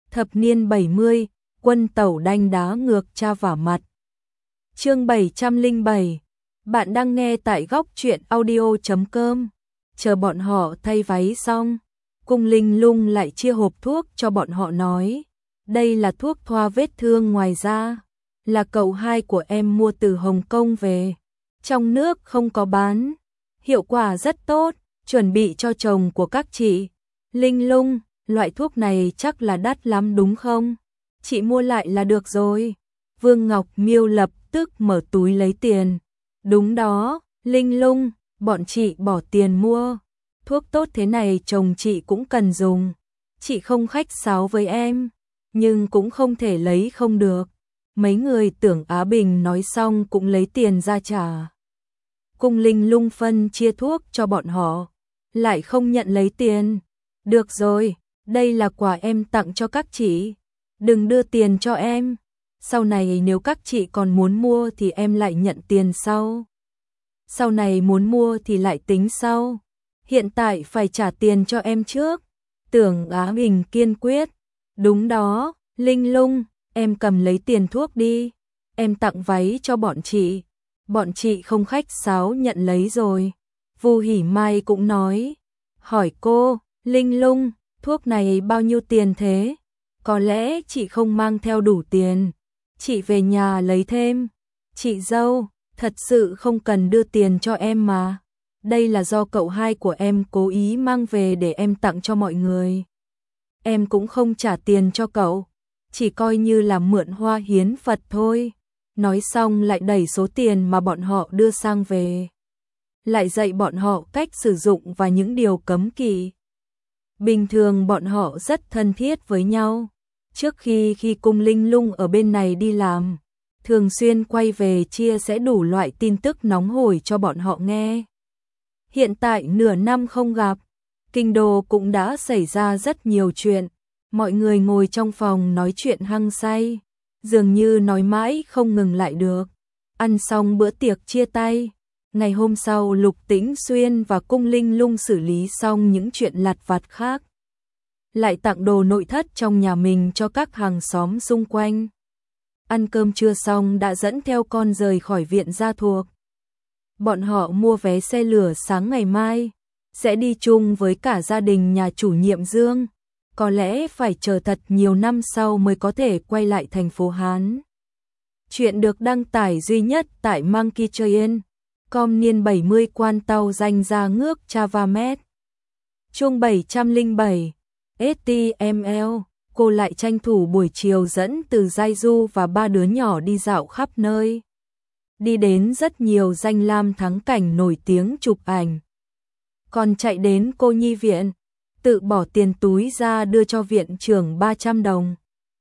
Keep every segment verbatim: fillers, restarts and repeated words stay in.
Thập niên bảy mươi, quân tẩu đanh đá ngược cha vả mặt. Chương bảy trăm lẻ bảy. Bạn đang nghe tại góc truyện audio chấm com. Chờ bọn họ thay váy xong, Cung Linh Lung lại chia hộp thuốc cho bọn họ nói, đây là thuốc thoa vết thương ngoài da, là cậu hai của em mua từ Hồng Kông về, trong nước không có bán, hiệu quả rất tốt, chuẩn bị cho chồng của các chị. Linh Lung, loại thuốc này chắc là đắt lắm đúng không? Chị mua lại là được rồi. Vương Ngọc Miêu lập tức mở túi lấy tiền. Đúng đó, Linh Lung, bọn chị bỏ tiền mua. Thuốc tốt thế này chồng chị cũng cần dùng. Chị không khách sáo với em, nhưng cũng không thể lấy không được. Mấy người Tưởng Á Bình nói xong cũng lấy tiền ra trả. Cung Linh Lung phân chia thuốc cho bọn họ, lại không nhận lấy tiền. Được rồi, đây là quà em tặng cho các chị. Đừng đưa tiền cho em. Sau này nếu các chị còn muốn mua thì em lại nhận tiền sau. Sau này muốn mua thì lại tính sau. Hiện tại phải trả tiền cho em trước. Tưởng Á Bình kiên quyết. Đúng đó, Linh Lung, em cầm lấy tiền thuốc đi. Em tặng váy cho bọn chị. Bọn chị không khách sáo nhận lấy rồi. Vu Hỉ Mai cũng nói. Hỏi cô, Linh Lung, thuốc này bao nhiêu tiền thế? Có lẽ chị không mang theo đủ tiền. Chị về nhà lấy thêm. Chị dâu, thật sự không cần đưa tiền cho em mà. Đây là do cậu hai của em cố ý mang về để em tặng cho mọi người. Em cũng không trả tiền cho cậu. Chỉ coi như là mượn hoa hiến Phật thôi. Nói xong lại đẩy số tiền mà bọn họ đưa sang về. Lại dạy bọn họ cách sử dụng và những điều cấm kỵ. Bình thường bọn họ rất thân thiết với nhau. Trước khi khi Cung Linh Lung ở bên này đi làm, thường xuyên quay về chia sẻ đủ loại tin tức nóng hổi cho bọn họ nghe. Hiện tại nửa năm không gặp, kinh đô cũng đã xảy ra rất nhiều chuyện. Mọi người ngồi trong phòng nói chuyện hăng say, dường như nói mãi không ngừng lại được. Ăn xong bữa tiệc chia tay. Ngày hôm sau Lục Tĩnh Xuyên và Cung Linh Lung xử lý xong những chuyện lặt vặt khác. Lại tặng đồ nội thất trong nhà mình cho các hàng xóm xung quanh. Ăn cơm trưa xong đã dẫn theo con rời khỏi viện gia thuộc. Bọn họ mua vé xe lửa sáng ngày mai, sẽ đi chung với cả gia đình nhà chủ nhiệm Dương. Có lẽ phải chờ thật nhiều năm sau mới có thể quay lại thành phố Hán. Chuyện được đăng tải duy nhất tại Monkey Train. Com niên bảy mươi quan tàu danh ra ngước Chavamet. Chương bảy trăm lẻ bảy. ét tê em lờ, cô lại tranh thủ buổi chiều dẫn Từ Giai Du và ba đứa nhỏ đi dạo khắp nơi. Đi đến rất nhiều danh lam thắng cảnh nổi tiếng chụp ảnh. Còn chạy đến cô nhi viện, tự bỏ tiền túi ra đưa cho viện trưởng ba trăm đồng.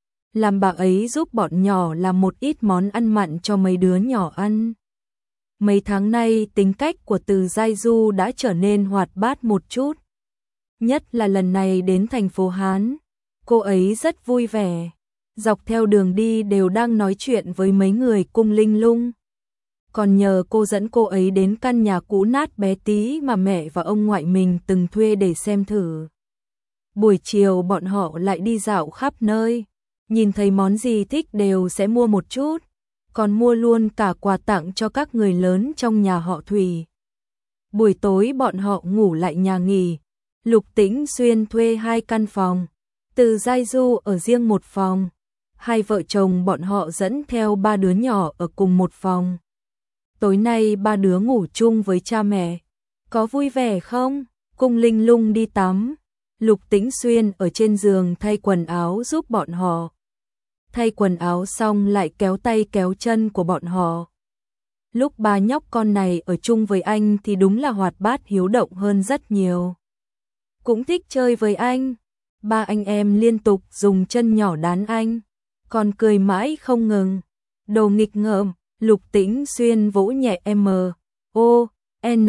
Làm bà ấy giúp bọn nhỏ làm một ít món ăn mặn cho mấy đứa nhỏ ăn. Mấy tháng nay tính cách của Từ Giai Du đã trở nên hoạt bát một chút. Nhất là lần này đến thành phố Hán, cô ấy rất vui vẻ. Dọc theo đường đi đều đang nói chuyện với mấy người Cung Linh Lung. Còn nhờ cô dẫn cô ấy đến căn nhà cũ nát bé tí mà mẹ và ông ngoại mình từng thuê để xem thử. Buổi chiều bọn họ lại đi dạo khắp nơi. Nhìn thấy món gì thích đều sẽ mua một chút. Còn mua luôn cả quà tặng cho các người lớn trong nhà họ Thủy. Buổi tối bọn họ ngủ lại nhà nghỉ. Lục Tĩnh Xuyên thuê hai căn phòng, Từ Giai Du ở riêng một phòng. Hai vợ chồng bọn họ dẫn theo ba đứa nhỏ ở cùng một phòng. Tối nay ba đứa ngủ chung với cha mẹ. Có vui vẻ không? Cung Linh Lung đi tắm. Lục Tĩnh Xuyên ở trên giường thay quần áo giúp bọn họ. Thay quần áo xong lại kéo tay kéo chân của bọn họ. Lúc ba nhóc con này ở chung với anh thì đúng là hoạt bát hiếu động hơn rất nhiều. Cũng thích chơi với anh. Ba anh em liên tục dùng chân nhỏ đán anh, còn cười mãi không ngừng. Đồ nghịch ngợm. Lục Tĩnh Xuyên vỗ nhẹ M, O, N,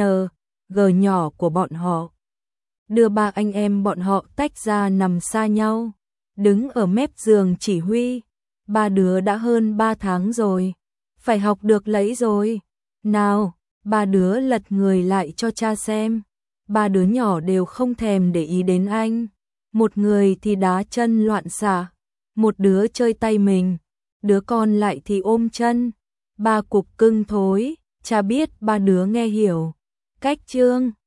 G nhỏ của bọn họ. Đưa ba anh em bọn họ tách ra nằm xa nhau. Đứng ở mép giường chỉ huy. Ba đứa đã hơn ba tháng rồi. Phải học được lấy rồi. Nào, ba đứa lật người lại cho cha xem. Ba đứa nhỏ đều không thèm để ý đến anh. Một người thì đá chân loạn xạ, một đứa chơi tay mình, đứa còn lại thì ôm chân. Ba cục cưng thối, cha biết ba đứa nghe hiểu. Cách chương